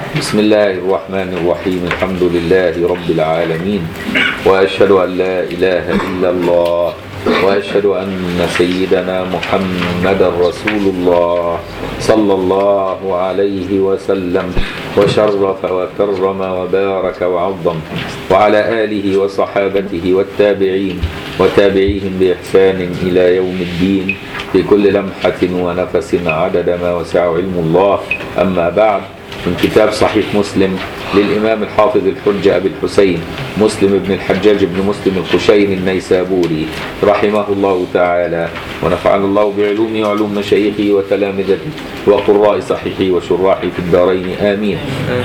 بسم الله الرحمن الرحيم. الحمد لله رب العالمين، وأشهد أن لا إله إلا الله، وأشهد أن سيدنا محمدا رسول الله صلى الله عليه وسلم، وشرف وكرم وبارك وعظم، وعلى آله وصحابته والتابعين وتابعيهم بإحسان إلى يوم الدين، في كل لمحة ونفس عدد ما وسع علم الله. أما بعد، من كتاب صحيح مسلم للإمام الحافظ الحجة أبي الحسين مسلم بن الحجاج بن مسلم القشيري النيسابوري رحمه الله تعالى، ونفعنا الله بعلومه وعلوم مشايخه وتلامذته وقراء صحيحه وشراحه في الدارين آمين.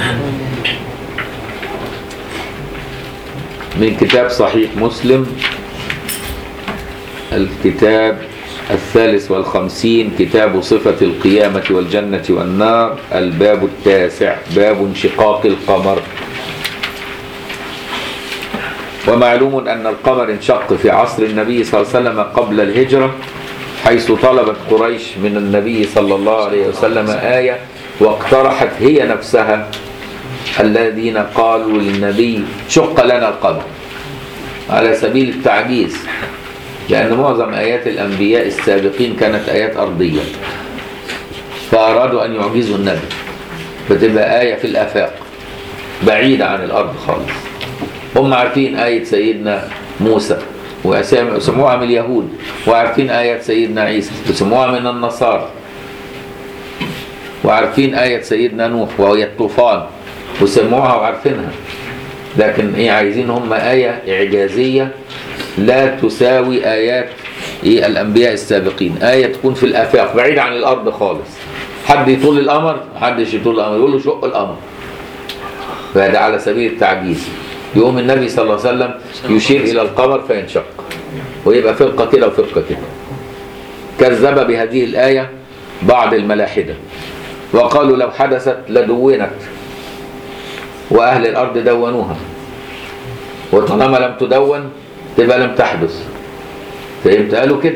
من كتاب صحيح مسلم، الكتاب 53، كتاب صفة القيامة والجنة والنار، الباب 9، باب انشقاق القمر. ومعلوم أن القمر انشق في عصر النبي صلى الله عليه وسلم قبل الهجرة، حيث طلبت قريش من النبي صلى الله عليه وسلم آية، واقترحت هي نفسها الذين قالوا للنبي شق لنا القمر على سبيل التعجيز، لأن معظم آيات الأنبياء السابقين كانت آيات أرضية، فأرادوا أن يعجزوا النبي فتبقى آية في الآفاق بعيدة عن الأرض خالص. هم عارفين آية سيدنا موسى وسموها من اليهود، وعارفين آيات سيدنا عيسى وسموها من النصارى، وعارفين آية سيدنا نوح وهي الطوفان وسموها وعارفينها، لكن عايزين هم آية إعجازية لا تساوي آيات الأنبياء السابقين، آية تكون في الآفاق بعيدة عن الأرض خالص. حد يطول القمر، محدش يطول القمر، يقول له شق القمر، فهذا على سبيل التعجيز. يقوم النبي صلى الله عليه وسلم يشير إلى القمر فينشق، ويبقى فرقة كده وفرقة كده. كذب بهذه الآية بعض الملاحدة، وقالوا لو حدثت لدونت، وأهل الأرض دونوها، وطالما لم تدون تبقى لم تحدث. فهمت؟ قالوا كده.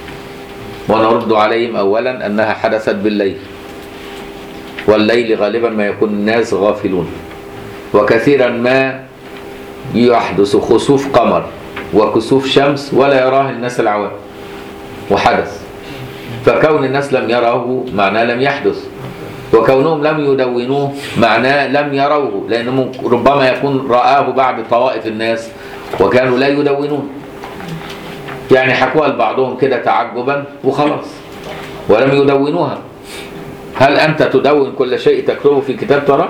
ونرد عليهم أولا أنها حدثت بالليل، والليل غالبا ما يكون الناس غافلون، وكثيرا ما يحدث خسوف قمر وكسوف شمس ولا يراه الناس العوام، وحدث. فكون الناس لم يروه معناه لم يحدث، وكونهم لم يدونوه معناه لم يروه، لأنه ربما يكون رآه بعد طوائف الناس وكانوا لا يدونون، يعني حكوها لبعضهم كده تعجبا وخلاص ولم يدونوها. هل أنت تدون كل شيء تكتبه في كتاب ترى؟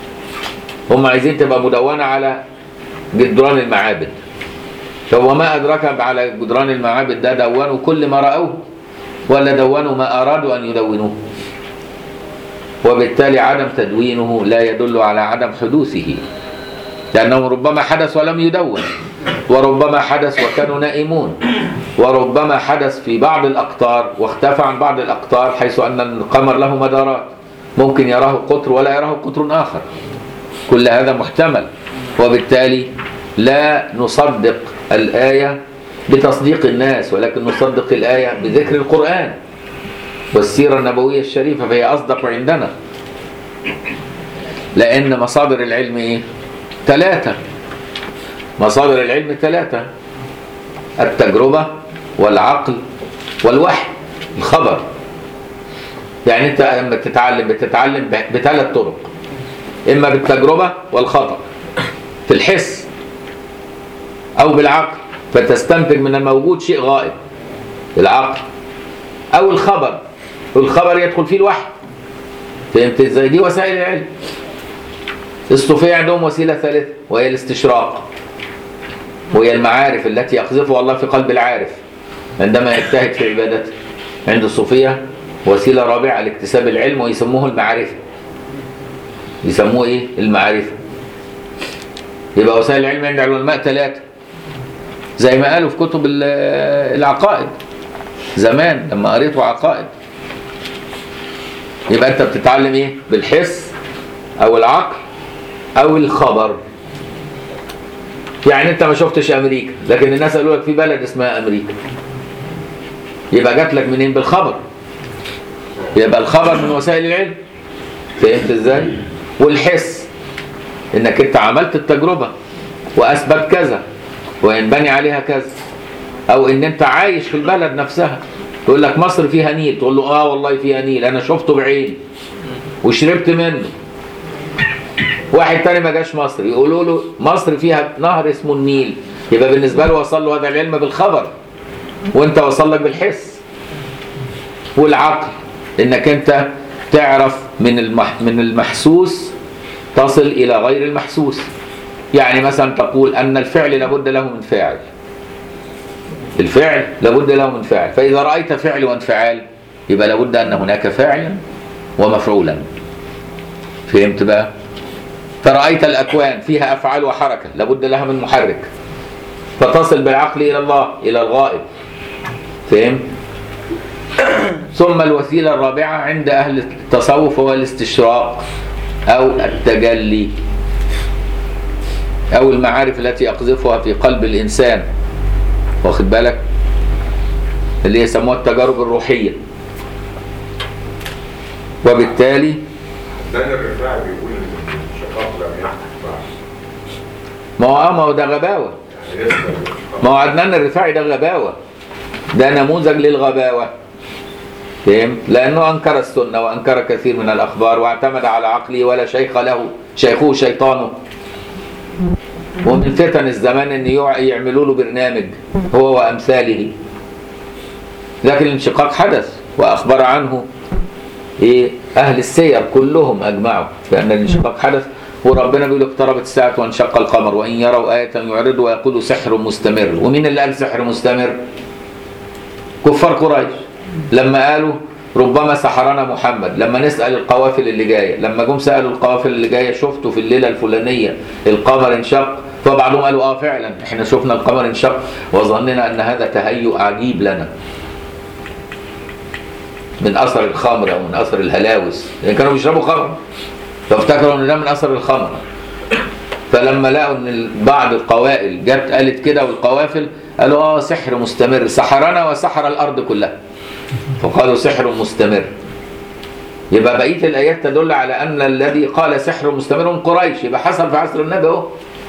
هم عايزين تبقى مدونة على جدران المعابد. هو ما أدرك على جدران المعابد ده دونوا كل ما رأوه، ولا دونوا ما أرادوا أن يدونوه؟ وبالتالي عدم تدوينه لا يدل على عدم حدوثه، لأنه ربما حدث ولم يدون، وربما حدث وكانوا نائمون، وربما حدث في بعض الأقطار واختفى عن بعض الأقطار، حيث أن القمر له مدارات، ممكن يراه قطر ولا يراه قطر آخر، كل هذا محتمل. وبالتالي لا نصدق الآية بتصديق الناس، ولكن نصدق الآية بذكر القرآن والسيرة النبوية الشريفة، فهي أصدق عندنا. لأن مصادر العلم 3، مصادر العلم 3: التجربة والعقل والوحي، الخبر. يعني أنت لما بتتعلم ب3 طرق: إما بالتجربة والخطأ في الحس، أو بالعقل فتستنتج من الموجود شيء غائب، العقل، أو الخبر، والخبر يدخل فيه الوحي. فهمت ازاي؟ دي وسائل العلم. الصوفية عندهم وسيلة ثالثة وهي الاستشراق، وهي المعارف التي يقذفها الله في قلب العارف عندما يجتهد في عبادته. عند الصوفية وسيلة رابعة لاكتساب العلم، ويسموه المعرفة. يسموه المعرفة. يبقى وسائل العلم عند العلماء 3، زي ما قالوا في كتب العقائد زمان لما قريتوا عقائد. يبقى انت بتتعلم بالحس او العقل او الخبر. يعني انت ما شفتش امريكا، لكن الناس قالوا لك في بلد اسمها امريكا، يبقى جات لك منين؟ بالخبر. يبقى الخبر من وسائل العلم. فهمت ازاي؟ والحس انك انت عملت التجربة واثبت كذا وينبني عليها كذا، او ان انت عايش في البلد نفسها تقول لك مصر فيها نيل، تقول له اه والله فيها نيل انا شفته بعيني وشربت منه. واحد تاني ما جاش مصر يقولوا له مصر فيها نهر اسمه النيل، يبقى بالنسبة له وصل له هذا العلم بالخبر، وانت وصل لك بالحس والعقل، انك انت تعرف من المحسوس تصل الى غير المحسوس. يعني مثلا تقول ان الفعل لابد له من فاعل، الفعل لابد له من فاعل، فاذا رأيت فعل وانفعال يبقى لابد ان هناك فاعلا ومفعولا. فهمت بقى؟ فرأيت الأكوان فيها أفعال وحركة لابد لها من محرك، فتصل بالعقل إلى الله إلى الغائب. فهم؟ ثم الوسيلة الرابعة عند أهل التصوف هو الاستشراق أو التجلي أو المعارف التي يقذفها في قلب الإنسان، واخد بالك؟ اللي يسموها التجارب الروحية. وبالتالي الرفاعي بيقول ان الشقاق لم يحدث بعد. ما هو ده غباوة. ما هو عدنان الرفاعي ده غباوة، ده نموذج للغباوة. فهم؟ لأنه أنكر السنة وأنكر كثير من الأخبار واعتمد على عقله ولا شيخ له، شيخه شيطانه. ومن فتن الزمان أن يعملوا له برنامج هو وأمثاله. لكن الانشقاق حدث وأخبر عنه أهل السير كلهم أجمعوا بأن الانشقاق حدث، وربنا بيقول اقتربت الساعة وانشق القمر وإن يروا آية يعرضوا ويقولوا سحر مستمر. ومين اللي قال سحر مستمر؟ كفار قريش لما قالوا ربما سحرنا محمد. لما نسأل القوافل اللي جاية، لما جم سألوا القوافل اللي جاية شفتوا في الليلة الفلانية القمر انشق؟ فبعضهم قالوا فعلا احنا شفنا القمر انشق وظننا أن هذا تهيؤ عجيب لنا من أثر الخمر أو من أثر الهلاوس، يعني كانوا بيشربوا خمر فافتكروا أن ده من أثر الخمر. فلما لقوا أن بعض القوائل جت قالت كده والقوافل قالوا سحر مستمر، سحرنا وسحر الأرض كلها، فقالوا سحر مستمر. يبقى بقية الآيات تدل على أن الذي قال سحر مستمر من قريش، يبقى حصل في عصر النبي اهو.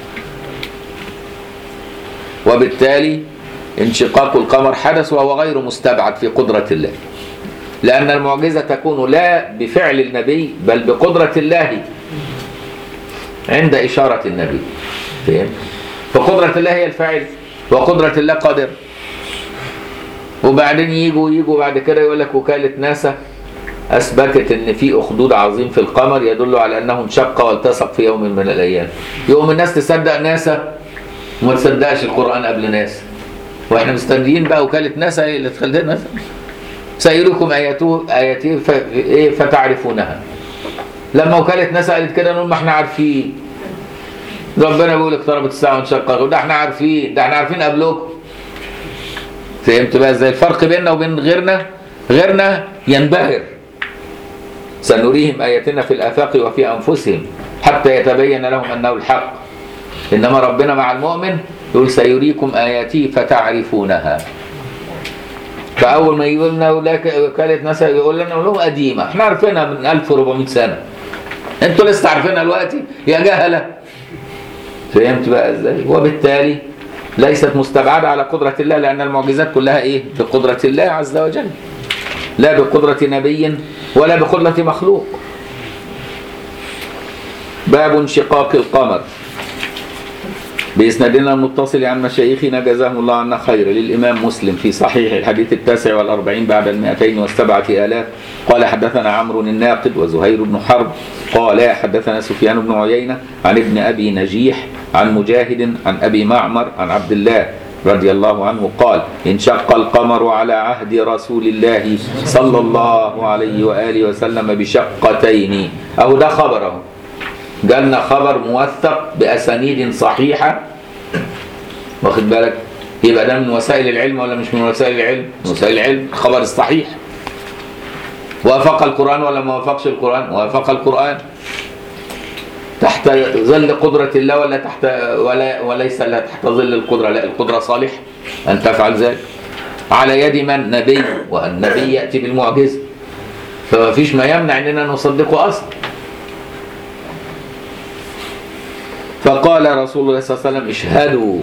وبالتالي انشقاق القمر حدث وهو غير مستبعد في قدرة الله، لأن المعجزة تكون لا بفعل النبي بل بقدرة الله عند إشارة النبي. فهم؟ فقدرة الله هي الفاعل وقدرة الله قادر. وبعدين يجوا بعد كده يقول لك وكالة ناسا أثبتت إن في أخدود عظيم في القمر يدل على أنه انشق والتصق في يوم من الأيام. يوم الناس تصدق ناسا وما تصدقش القرآن قبل ناسا، وإحنا مستنيين بقى وكالة ناسا اللي تخلينا ناسا سيريكم آياته فتعرفونها. لما وكالة ناسا قالت كده نقول ما احنا عارفين، ربنا بيقول اقتربت الساعة وانشقت، ده احنا عارفين، ده احنا عارفين قبلكم. فهمت بقى ازاي الفرق بيننا وبين غيرنا ينبهر. سنريهم آياتنا في الآفاق وفي أنفسهم حتى يتبين لهم أنه الحق. إنما ربنا مع المؤمن يقول سيريكم آياتي فتعرفونها. فأول ما يقول لنا وكالة ناسا يقول لنا لهم قديمة احنا عارفينها من 1400 سنة، انتوا لسه عارفينها دلوقتي يا جهلة. فهمت بقى ازاي؟ وبالتالي ليست مستبعدة على قدرة الله، لأن المعجزات كلها بقدرة الله عز وجل، لا بقدرة نبي ولا بقدرة مخلوق. باب انشقاق القمر بإسنادنا المتصل عن مشايخنا جزاهم الله عنا خير للإمام مسلم في صحيح الحديث 49 بعد 207,000 قال حدثنا عمرو الناقد وزهير بن حرب قال حدثنا سفيان بن عيينة عن ابن أبي نجيح عن مجاهد عن أبي معمر عن عبد الله رضي الله عنه قال انشق القمر على عهد رسول الله صلى الله عليه وآله وسلم بشقتين. أهو ده خبره، جالنا خبر موثق بأسانيد صحيحة، واخد بالك؟ يبقى ده من وسائل العلم ولا مش من وسائل العلم؟ من وسائل العلم. الخبر الصحيح وافق القرآن ولا ما وافقش القرآن؟ وافق القرآن. تحت ظل قدرة الله ولا تحت وليس لا تحت ظل القدرة؟ لا، القدرة صالح أن تفعل ذلك. على يد من؟ نبي، والنبي يأتي بالمعجزة، فما فيش ما يمنع أننا نصدقه أصلا. فقال رسول الله صلى الله عليه وسلم اشهدوا.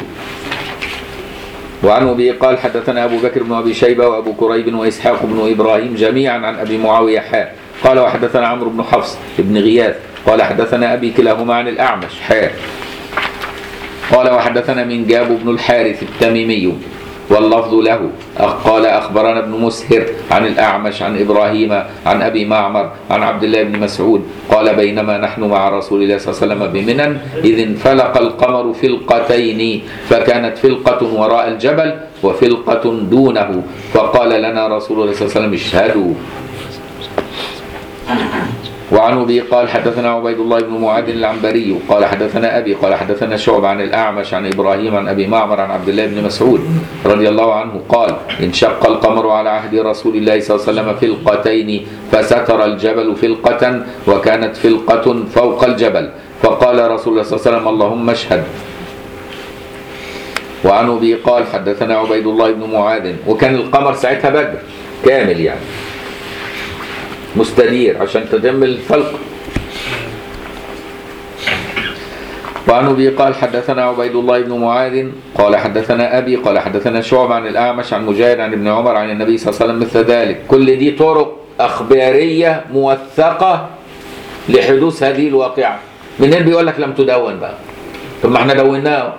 وعن أبي قال حدثنا أبو بكر بن أبي شيبة وأبو كريب وإسحاق بن إبراهيم جميعا عن أبي معاوية حاء قال وحدثنا عمرو بن حفص بن غياث قال حدثنا أبي كلاهما عن الأعمش حاء قال وحدثنا من جاب بن الحارث التميمي واللفظ له قال أخبرنا ابن مسهر عن الأعمش عن إبراهيم عن أبي معمر عن عبد الله بن مسعود قال بينما نحن مع رسول الله صلى الله عليه وسلم بمنى إذ انفلق القمر فلقتين فكانت فلقة وراء الجبل وفلقة دونه فقال لنا رسول الله صلى الله عليه وسلم اشهدوا. وعن أبي قال حدثنا عبيد الله بن معاذ العنبري قال حدثنا أبي قال حدثنا شعبة عن الأعمش عن إبراهيم عن أبي معمر عن عبد الله بن مسعود رضي الله عنه قال انشق القمر على عهد رسول الله صلى الله عليه وسلم فلقتين فستر الجبل فلقة وكانت فلقة فوق الجبل فقال رسول الله صلى الله عليه وسلم اللهم اشهد. وعن أبي قال حدثنا عبيد الله بن معاذ وكان القمر ساعتها بدر كامل يعني مستدير عشان تتم الفلق. وعن أبي قال حدثنا عبيد الله بن معاذ قال حدثنا أبي قال حدثنا شعبة عن الأعمش عن مجاهد عن ابن عمر عن النبي صلى الله عليه وسلم مثل ذلك. كل دي طرق أخبارية موثقة لحدوث هذه الواقعة. منين بيقول لك لم تدون بقى؟ طب ما احنا دوناها.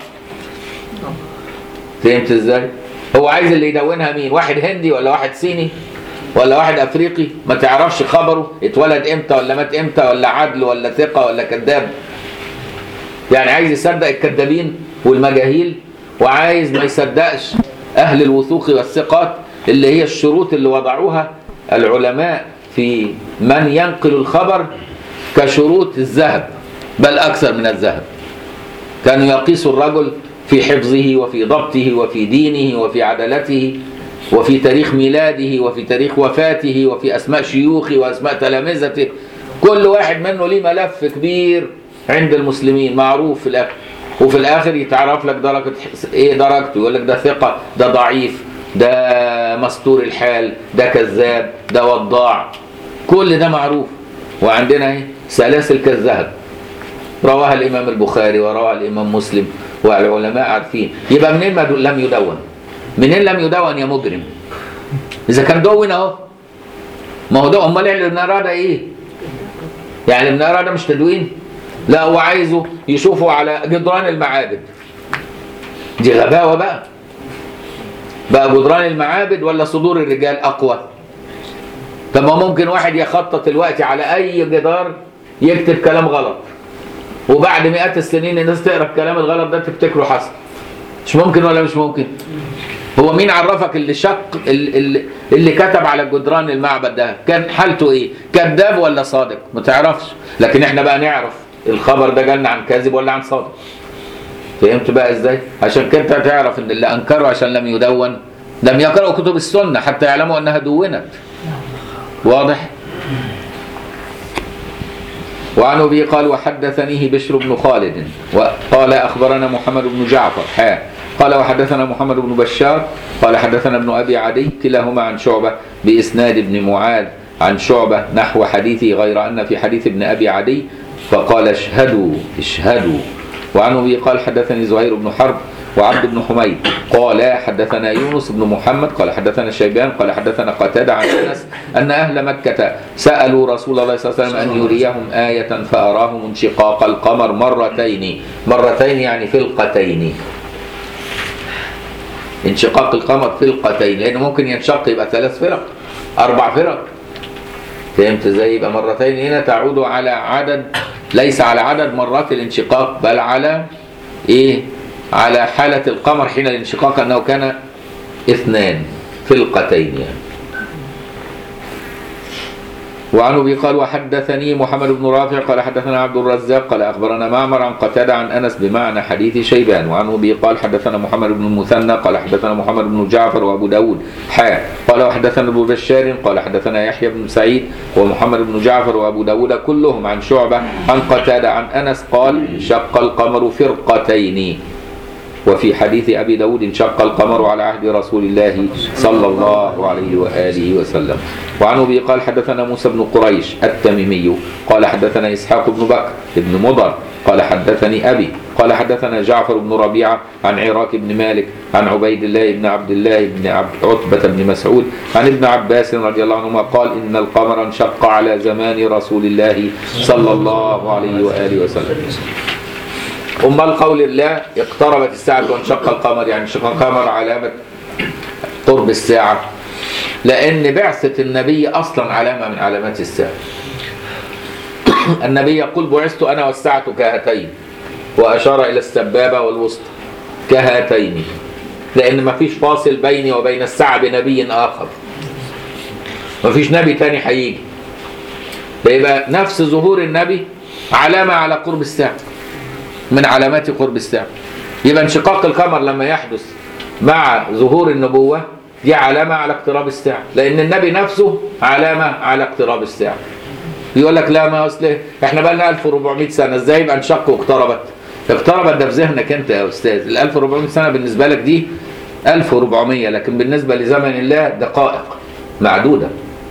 فهمت ازاي؟ هو عايز اللي يدونها مين؟ واحد هندي ولا واحد صيني ولا واحد افريقي ما تعرفش خبره اتولد امتى ولا مات امتى ولا عدل ولا ثقة ولا كذاب؟ يعني عايز يصدق الكذابين والمجاهيل وعايز ما يصدقش اهل الوثوق والثقات اللي هي الشروط اللي وضعوها العلماء في من ينقل الخبر كشروط الذهب بل اكثر من الذهب. كانوا يقيسوا الرجل في حفظه وفي ضبطه وفي دينه وفي عدالته وفي تاريخ ميلاده وفي تاريخ وفاته وفي أسماء شيوخه وأسماء تلامذته. كل واحد منه ليه ملف كبير عند المسلمين معروف في الآخر. وفي الآخر يتعرف لك درجة إيه درجته، يقول لك ده ثقة، ده ضعيف، ده مستور الحال، ده كذاب، ده وضاع. كل ده معروف. وعندنا إيه سلاسل كالذهب رواها الإمام البخاري ورواها الإمام مسلم والعلماء عارفين. يبقى منين ما لم يدون؟ منين لم يدون يا مجرم؟ إذا كان دون أهو ما هو ده. أمال ابن أراد إيه؟ يعني ابن أراد مش تدوين؟ لا هو عايزه يشوفوا على جدران المعابد. دي غباوة بقى. بقى جدران المعابد ولا صدور الرجال أقوى؟ طب ما ممكن واحد يخطط الوقت على أي جدار يكتب كلام غلط وبعد مئات السنين الناس تقرأ الكلام الغلط ده تفتكره حصل. مش ممكن ولا مش ممكن؟ هو مين عرفك اللي شق اللي كتب على جدران المعبد ده كان حالته ايه؟ كذاب ولا صادق؟ ما تعرفش. لكن احنا بقى نعرف الخبر ده جالنا عن كاذب ولا عن صادق. فهمت بقى ازاي؟ عشان كده تعرف ان اللي انكروا عشان لم يدون لم يقرأوا كتب السنة حتى يعلموا انها دونت. واضح؟ وعن أبي قال وحدثنيه بشر بن خالد وقال أخبرنا محمد بن جعفر قال وحدثنا محمد بن بشار قال حدثنا ابن أبي عدي كلاهما عن شعبة بإسناد ابن معاذ عن شعبة نحو حديثي غير أن في حديث ابن أبي عدي فقال اشهدوا. وعن أبي قال حدثني زهير بن حرب وعبد بن حميد قال حدثنا يونس بن محمد قال حدثنا شيبان قال حدثنا قتادة عن أنس أن أهل مكة سألوا رسول الله صلى الله عليه وسلم أن يريهم آية فأراهم انشقاق القمر مرتين يعني فلقتين. انشقاق القمر فلقتين لأنه ممكن ينشق يبقى 3 فرق 4 فرق. فهمت ازاي؟ يبقى مرتين هنا تعود على عدد ليس على عدد مرات الانشقاق بل على ايه؟ على حالة القمر حين الانشقاق أنه كان 2 فلقتين يعني. وعن أبي قال وحدثني محمد بن رافع قال حدثنا عبد الرزاق قال أخبرنا معمر عن قتادة عن أنس بمعنى حديث شيبان. وعن أبي قال حدثنا محمد بن المثنى قال حدثنا محمد بن جعفر وأبو داود قال وحدثنا أبو بشار قال حدثنا يحيى بن سعيد ومحمد بن جعفر وأبو داود كلهم عن شعبة عن قتادة عن أنس قال شق القمر فرقتين وفي حديث أبي داود انشق القمر على عهد رسول الله صلى الله عليه وآله وسلم. وعن أبي قال حدثنا موسى بن قريش التميمي قال حدثنا إسحاق بن بكر بن مضر قال حدثني أبي قال حدثنا جعفر بن ربيعة عن عراك بن مالك عن عبيد الله بن عبد الله بن عتبة بن مسعود عن ابن عباس رضي الله عنهما قال إن القمر انشق على زمان رسول الله صلى الله عليه وآله وسلم. أمال قول الله اقتربت الساعة وانشق القمر، يعني انشق القمر علامة قرب الساعة، لأن بعثة النبي أصلا علامة من علامات الساعة. النبي يقول بعثت أنا والساعة كهاتين، وأشار إلى السبابة والوسطى كهاتين، لأن ما فيش فاصل بيني وبين الساعة بنبي آخر، ما فيش نبي تاني هيجي، فيبقى نفس ظهور النبي علامة على قرب الساعة من علامات قرب الساعة. يبقى انشقاق القمر لما يحدث مع ظهور النبوة دي علامة على اقتراب الساعة، لأن النبي نفسه علامة على اقتراب الساعة. يقول لك لا ما أصله احنا بقى لنا 1400 سنة، ازاي يبقى انشق واقتربت؟ اقتربت ده في ذهنك انت يا أستاذ، ال 1400 سنة بالنسبة لك دي 1400، لكن بالنسبة لزمن الله دقائق معدودة.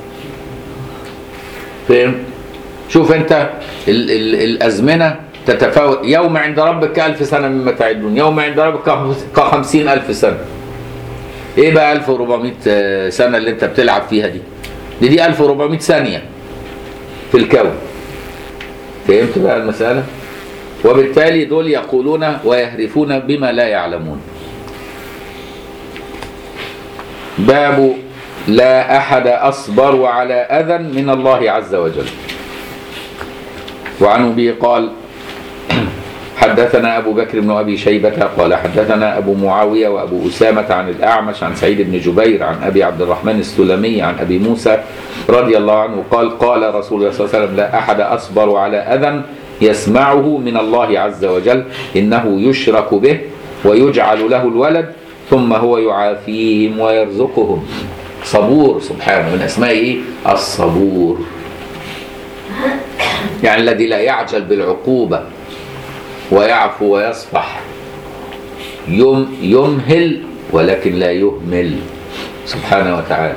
فهم؟ شوف انت الأزمنة تتفاوت، يوم عند ربك كألف سنة مما تعدون، يوم عند ربك ك50,000 سنة. ايه بقى 1400 سنة اللي انت بتلعب فيها دي 1400 ثانية في الكون. فهمت بقى المسألة؟ وبالتالي دول يقولون ويهرفون بما لا يعلمون. باب لا أحد أصبر على أذى من الله عز وجل. وعن أبي قال حدثنا أبو بكر بن أبي شيبة قال حدثنا أبو معاوية وأبو أسامة عن الأعمش عن سعيد بن جبير عن أبي عبد الرحمن السلمي عن أبي موسى رضي الله عنه قال قال رسول الله صلى الله عليه وسلم لا أحد أصبر على أذى يسمعه من الله عز وجل إنه يشرك به ويجعل له الولد ثم هو يعافيهم ويرزقهم. صبور سبحانه، من أسمائه الصبور، يعني الذي لا يعجل بالعقوبة ويعفو ويصفح، يمهل ولكن لا يهمل سبحانه وتعالى.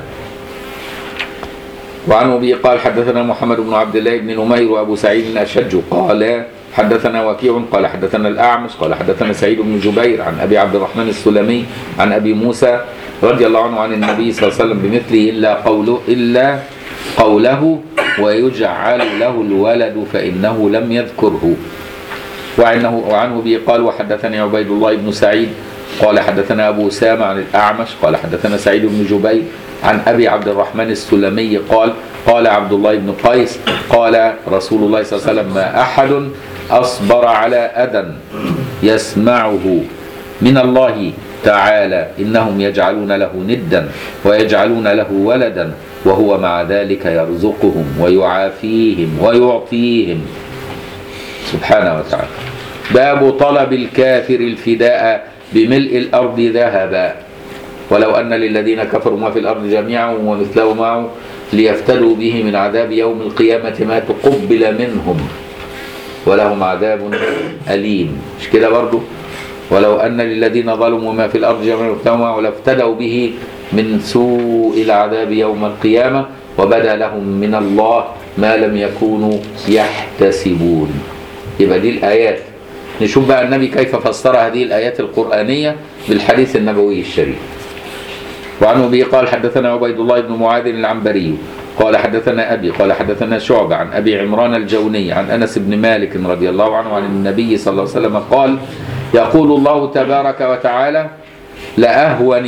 وعن أبي قال حدثنا محمد بن عبد الله بن نمير وأبو سعيد الأشج قال حدثنا وكيع قال حدثنا الأعمش قال حدثنا سعيد بن جبير عن أبي عبد الرحمن السلمي عن أبي موسى رضي الله عنه عن النبي صلى الله عليه وسلم بمثله إلا قوله ويجعل له الولد فإنه لم يذكره. وعنه به قال وحدثني عبيد الله بن سعيد قال حدثنا أبو أسامة عن الأعمش قال حدثنا سعيد بن جبير عن أبي عبد الرحمن السلمي قال عبد الله بن قيس قال رسول الله صلى الله عليه وسلم ما أحد أصبر على أذى يسمعه من الله تعالى إنهم يجعلون له ندا ويجعلون له ولدا وهو مع ذلك يرزقهم ويعافيهم ويعطيهم سبحانه وتعالى. باب طلب الكافر الفداء بملء الأرض ذهبا ولو أن للذين كفروا ما في الأرض جميعا ومثله معه ليفتدوا به من عذاب يوم القيامة ما تقبل منهم ولهم عذاب أليم. مش كده برضو؟ ولو أن للذين ظلموا ما في الأرض جميعا ومثله معه لافتدوا به من سوء العذاب يوم القيامة وبدا لهم من الله ما لم يكونوا يحتسبون. يبقى دي الآيات. نشوف بقى النبي كيف فسر هذه الآيات القرآنية بالحديث النبوي الشريف. وعن أبي قال حدثنا عبيد الله بن معاذ العنبري قال حدثنا أبي قال حدثنا شعبة عن أبي عمران الجوني عن أنس بن مالك رضي الله عنه عن النبي صلى الله عليه وسلم قال يقول الله تبارك وتعالى لأهون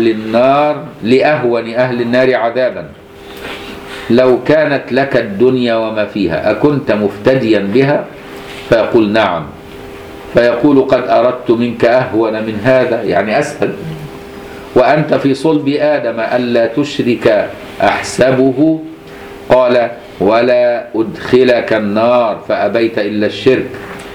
أهل النار عذابا لو كانت لك الدنيا وما فيها أكنت مفتديا بها فيقول نعم فيقول قد أردت منك أهون من هذا يعني أسهل وأنت في صلب آدم ألا تشرك أحسبه قال ولا أدخلك النار فأبيت إلا الشرك.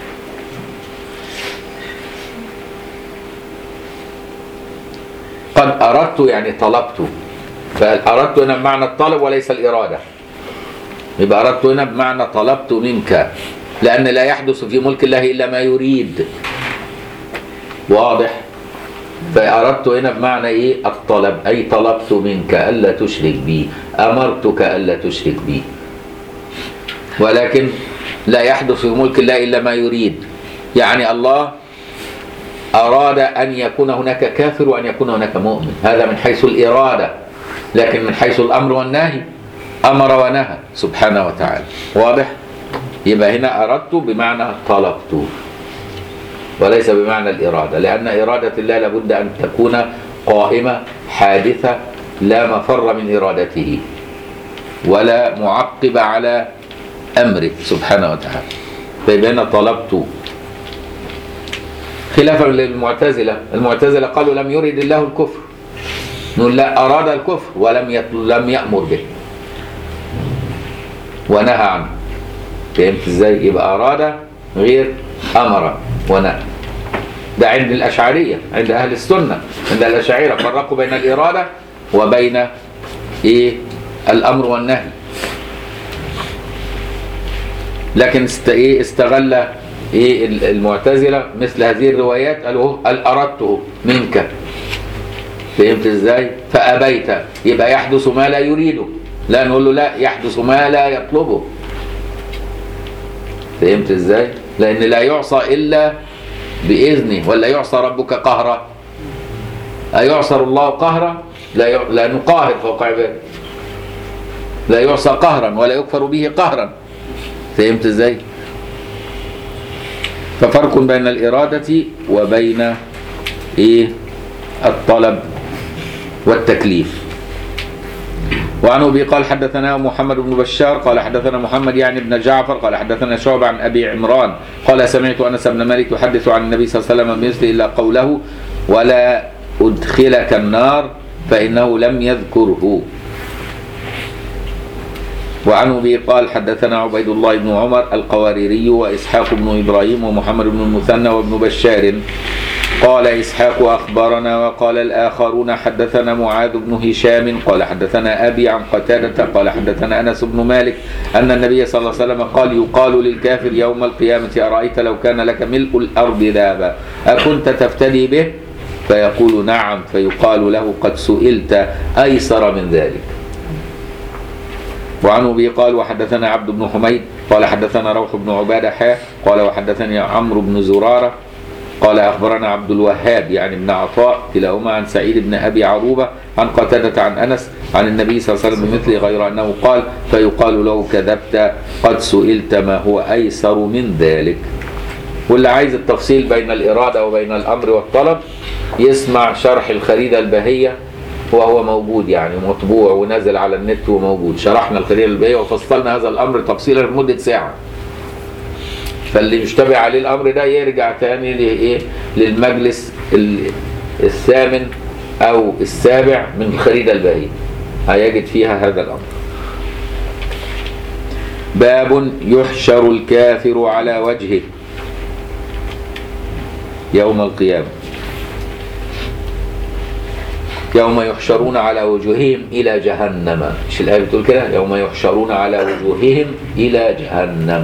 قد أردت يعني طلبت، فأردت هنا بمعنى الطلب وليس الإرادة. يبقى أردت هنا بمعنى طلبت منك، لأن لا يحدث في ملك الله إلا ما يريد. واضح؟ فأردت هنا بمعنى إيه؟ الطلب، أي طلبت منك ألا تشرك بي، أمرتك ألا تشرك بي. ولكن لا يحدث في ملك الله إلا ما يريد. يعني الله أراد أن يكون هناك كافر وأن يكون هناك مؤمن، هذا من حيث الإرادة. لكن من حيث الأمر والنهي أمر ونهى سبحانه وتعالى. واضح؟ يبقى هنا أردت بمعنى طلبت، وليس بمعنى الإرادة، لأن إرادة الله لابد أن تكون قائمة حادثة لا مفر من إرادته ولا معقب على أمره سبحانه وتعالى. فيبقى هنا طلبت، خلافا للمعتزلة. المعتزلة قالوا لم يرد الله الكفر، نقول لا، أراد الكفر ولم يأمر به ونهى عنه. فهمت ازاي؟ يبقى أراد غير أمر ونهى. ده عند الأشعرية، عند أهل السنة. عند الأشاعرة فرقوا بين الإرادة وبين إيه؟ الأمر والنهي. لكن استغل إيه المعتزلة مثل هذه الروايات، قالوا أردته منك. فهمت ازاي؟ فأبيت، يبقى يحدث ما لا يريده. لا نقول له لا، يحدث ما لا يطلبه. فهمت ازاي؟ لأن لا يعصى إلا بإذنه، ولا يعصى ربك قهرا؟ أيعصر الله قهرا؟ لأنه قاهر فوق عباده. لا يعصى قهرا ولا يكفر به قهرا. فهمت ازاي؟ ففرق بين الإرادة وبين إيه؟ الطلب والتكليف. وعن أبي قال حدثنا محمد بن بشار قال حدثنا محمد يعني بن جعفر قال حدثنا شعبة عن أبي عمران قال سمعت أنس بن مالك يحدث عن النبي صلى الله عليه وسلم بمثله إلا قوله ولا أدخلك النار فإنه لم يذكره. وعن أبي قال حدثنا عبيد الله بن عمر القواريري وإسحاق بن إبراهيم ومحمد بن المثنى وابن بشار قال إسحاق أخبرنا وقال الآخرون حدثنا معاذ بن هشام قال حدثنا أبي عن قتادة قال حدثنا أنس بن مالك أن النبي صلى الله عليه وسلم قال يقال للكافر يوم القيامة أرأيت لو كان لك ملء الأرض ذهبا أكنت تفتدي به؟ فيقول نعم، فيقال له قد سئلت أيسر من ذلك. وعن أبي قال وحدثنا عبد بن حميد قال حدثنا روح بن عبادة قال وحدثني عمرو بن زرارة قال أخبرنا عبد الوهاب يعني ابن عطاء كلاهما عن سعيد بن أبي عروبة عن قتادة عن أنس عن النبي صلى الله عليه وسلم بمثله غير أنه قال فيقال له كذبت قد سئلت ما هو أيسر من ذلك. واللي عايز التفصيل بين الإرادة وبين الأمر والطلب يسمع شرح الخريدة البهية، وهو موجود يعني مطبوع ونزل على النت وموجود. شرحنا الخريدة البهية وفصلنا هذا الأمر تفصيلا لمدة ساعة. فاللي يشتبه عليه الأمر ده يرجع تاني لإيه؟ للمجلس الثامن أو السابع من الخريدة البهية، هيجد فيها هذا الأمر. باب يحشر الكافر على وجهه يوم القيامة. يوم يحشرون على وجوههم إلى جهنم، مش الآية بتقول كده؟ يوم يحشرون على وجوههم إلى جهنم.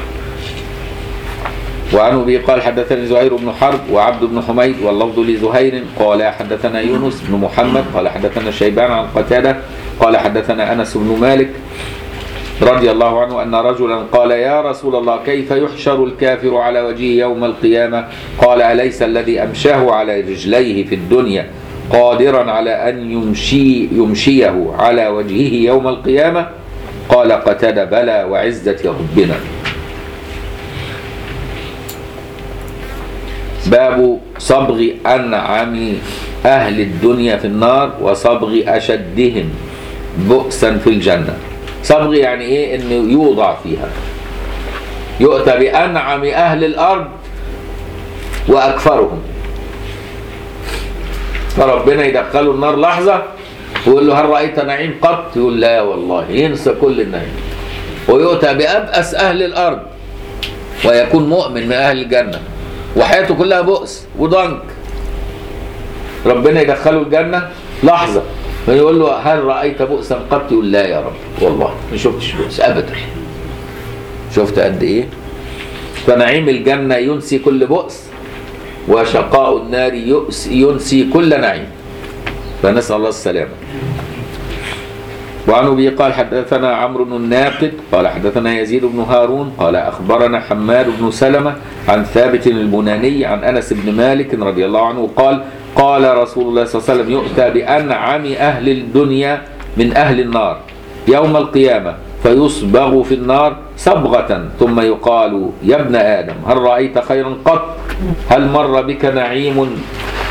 وعن أبي قال حدثني زهير بن حرب وعبد بن حميد واللفظ لزهير قال حدثنا يونس بن محمد قال حدثنا شيبان عن قتادة قال حدثنا أنس بن مالك رضي الله عنه أن رجلا قال يا رسول الله كيف يحشر الكافر على وجهه يوم القيامة؟ قال أليس الذي أمشاه على رجليه في الدنيا قادرا على أن يمشيه على وجهه يوم القيامة؟ قال قتادة بلى وعزة ربنا. باب صبغ أنعم أهل الدنيا في النار وصبغ أشدهم بؤسا في الجنة. صبغ يعني إيه؟ إنه يوضع فيها، يؤتى بأنعم أهل الأرض وأكفرهم، فربنا يدخله النار لحظة ويقول له هل رأيت نعيم قط؟ يقول لا والله، ينسى كل النعيم. ويؤتى بأبأس أهل الأرض ويكون مؤمن من أهل الجنة وحياته كلها بؤس وضنك، ربنا يدخله الجنة لحظة فيقول له هل رأيت بؤسا قط؟ يقول لا يا رب والله ما شفتش بؤس أبدا. شفت قد إيه؟ فنعيم الجنة ينسي كل بؤس وشقاء النار ينسي كل نعيم، فنسأل الله السلامة. وعن أبي قال حدثنا عمرو بن الناقد قال حدثنا يزيد بن هارون قال أخبرنا حماد بن سلمة عن ثابت البناني عن أنس بن مالك رضي الله عنه قال قال رسول الله صلى الله عليه وسلم يؤتى بأنعم أهل الدنيا من أهل النار يوم القيامة فيصبغ في النار صبغة ثم يقال يا ابن آدم هل رأيت خيرا قط؟ هل مر بك نعيم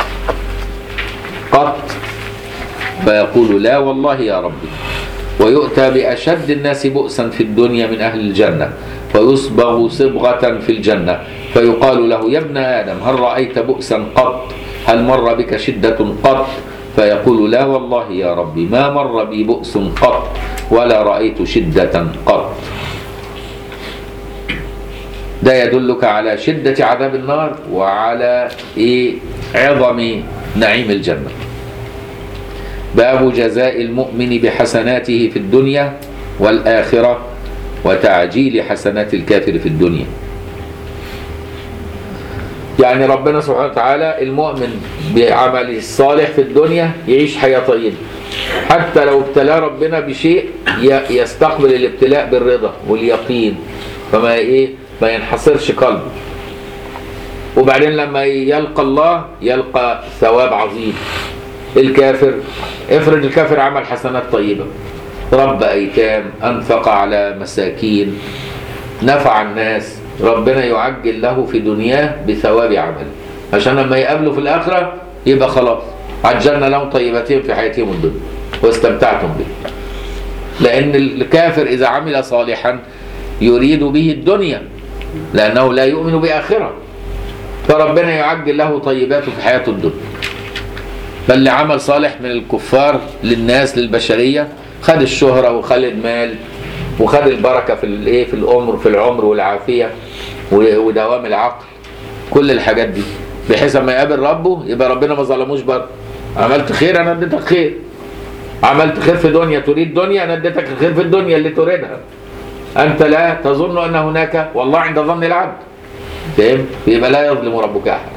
قط؟ فيقول لا والله يا ربي. ويؤتى بأشد الناس بؤسا في الدنيا من أهل الجنة فيصبغ صبغة في الجنة فيقال له يا ابن آدم هل رأيت بؤسا قط؟ هل مر بك شدة قط؟ فيقول لا والله يا ربي ما مر بي بؤس قط ولا رأيت شدة قط. ده يدلك على شدة عذاب النار وعلى عظم نعيم الجنة. باب جزاء المؤمن بحسناته في الدنيا والآخرة وتعجيل حسنات الكافر في الدنيا. يعني ربنا سبحانه وتعالى المؤمن بعمله الصالح في الدنيا يعيش حياة طيبة، حتى لو ابتلاه ربنا بشيء يستقبل الابتلاء بالرضا واليقين، فما ما ينحصرش قلبه. وبعدين لما يلقى الله يلقى ثواب عظيم. الكافر افرض الكافر عمل حسنات طيبة، رب أيتام، أنفق على مساكين، نفع الناس، ربنا يعجل له في دنياه بثواب عمله عشان لما يقابله في الآخرة يبقى خلاص عجلنا لهم طيبتهم في حياتهم الدنيا واستمتعتم به. لأن الكافر إذا عمل صالحا يريد به الدنيا لأنه لا يؤمن بآخرة، فربنا يعجل له طيباته في حياته الدنيا. فاللي عمل صالح من الكفار للناس للبشرية خد الشهرة وخد المال وخد البركة في الأمر في العمر والعافية ودوام العقل، كل الحاجات دي، بحيث ما يقابل ربه يبقى ربنا ما ظلموش برضه. عملت خير أنا اديتك خير، عملت خير في دنيا تريد دنيا أنا اديتك الخير في الدنيا اللي تريدها. أنت لا تظن أن هناك والله عند ظن العبد، فاهم؟ يبقى لا يظلم ربك أحد.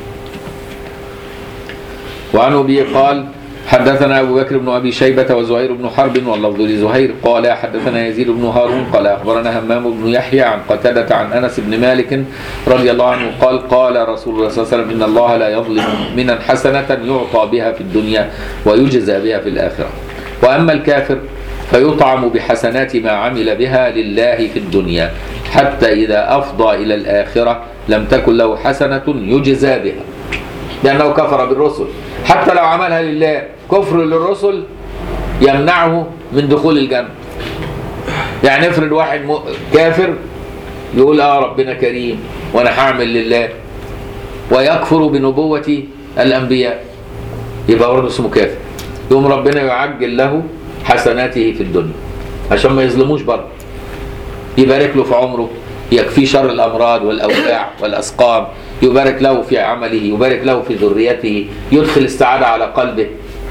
وعن أبي قال حدثنا أبو بكر بن أبي شيبة وزهير بن حرب واللفظ لزهير قال حدثنا يزيد بن هارون قال أخبرنا همام بن يحيى عن قتادة عن أنس بن مالك رضي الله عنه قال قال رسول الله صلى الله عليه وسلم إن الله لا يظلم مؤمنا حسنة يعطى بها في الدنيا ويجزى بها في الآخرة. وأما الكافر فيطعم بحسنات ما عمل بها لله في الدنيا حتى إذا أفضى إلى الآخرة لم تكن له حسنة يجزى بها لأنه كفر بالرسل. حتى لو عملها لله، كفر للرسل يمنعه من دخول الجنة. يعني افرض واحد كافر يقول ربنا كريم وانا هعمل لله ويكفر بنبوة الأنبياء، يبقى برضه اسمه كافر. يقوم ربنا يعجل له حسناته في الدنيا عشان ما يظلموش برضه، يبارك له في عمره، يكفي شر الأمراض والأوجاع والأسقام، يبارك له في عمله، يبارك له في ذريته، يدخل السعادة على قلبه،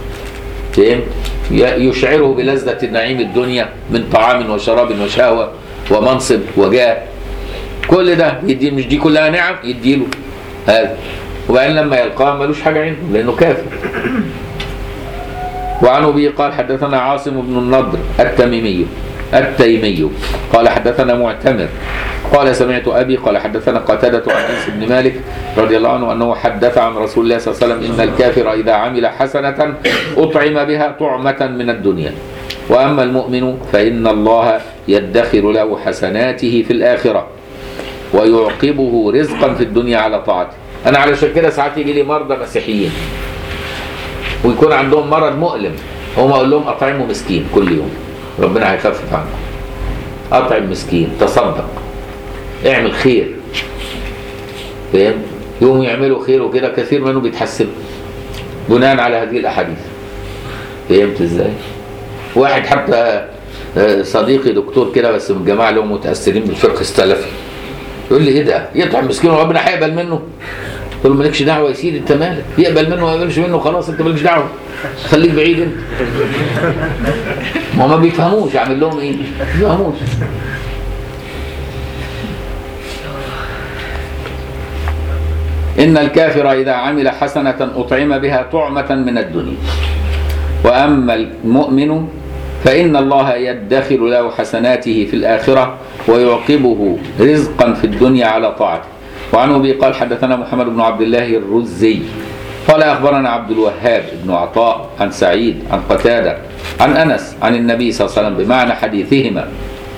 يشعره بلذة النعيم الدنيا من طعام وشراب وشهوة ومنصب وجاه. كل ده يدي، مش دي كلها نعم يديله هذا، وبعدين لما يلقاه ملوش حاجة عنده لأنه كافر. وعن أبي قال حدثنا عاصم بن النضر التيمي قال حدثنا معتمر قال سمعت أبي قال حدثنا قتادة عن أنس بن مالك رضي الله عنه أنه حدث عن رسول الله صلى الله عليه وسلم إن الكافر إذا عمل حسنة أطعم بها طعمة من الدنيا، وأما المؤمن فإن الله يدخر له حسناته في الآخرة ويعقبه رزقا في الدنيا على طاعته. أنا علشان كده ساعات يجي لي مرضى مسيحيين ويكون عندهم مرض مؤلم، هم أقول لهم أطعموا مسكين كل يوم ربنا هيخفف عنه. أطعم مسكين، تصدق، اعمل خير، فاهم؟ يوم يعملوا خير وكده كثير منهم بيتحسنوا بناء على هذه الأحاديث. فهمت ازاي؟ واحد حتى صديقي دكتور كده بس من الجماعة اللي هم متأثرين بالفقه السلفي يقول لي ايه ده؟ يطعم مسكين وربنا هيقبل منه؟ قلت له مالكش دعوة يا سيدي، انت مالك؟ يقبل منه ما يقبلش منه خلاص انت مالكش دعوة، خليك بعيد انت. ما بيفهموش اعمل لهم ايه؟ ما بيفهموش. إن الكافر إذا عمل حسنة أطعم بها طعمة من الدنيا، وأما المؤمن فإن الله يدخر له حسناته في الآخرة ويعقبه رزقا في الدنيا على طاعته. وعن أبي قال حدثنا محمد بن عبد الله الرزي قال أخبرنا عبد الوهاب بن عطاء عن سعيد عن قتادة عن أنس عن النبي صلى الله عليه وسلم بمعنى حديثهما.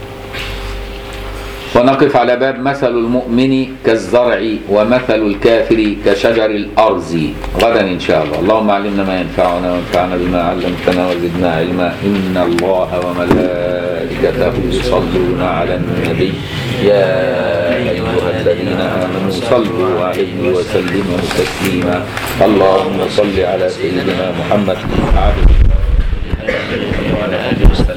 ونقف على باب مثل المؤمن كالزرع ومثل الكافر كشجر الأرز غدا إن شاء الله. اللهم علمنا ما ينفعنا وانفعنا بما علمتنا وزدنا علما. إن الله وملائكته يصلون على النبي يا أيها الذين آمنوا صلوا عليه وسلموا تسليما. اللهم صل على سيدنا محمد وعلى آله وصحبه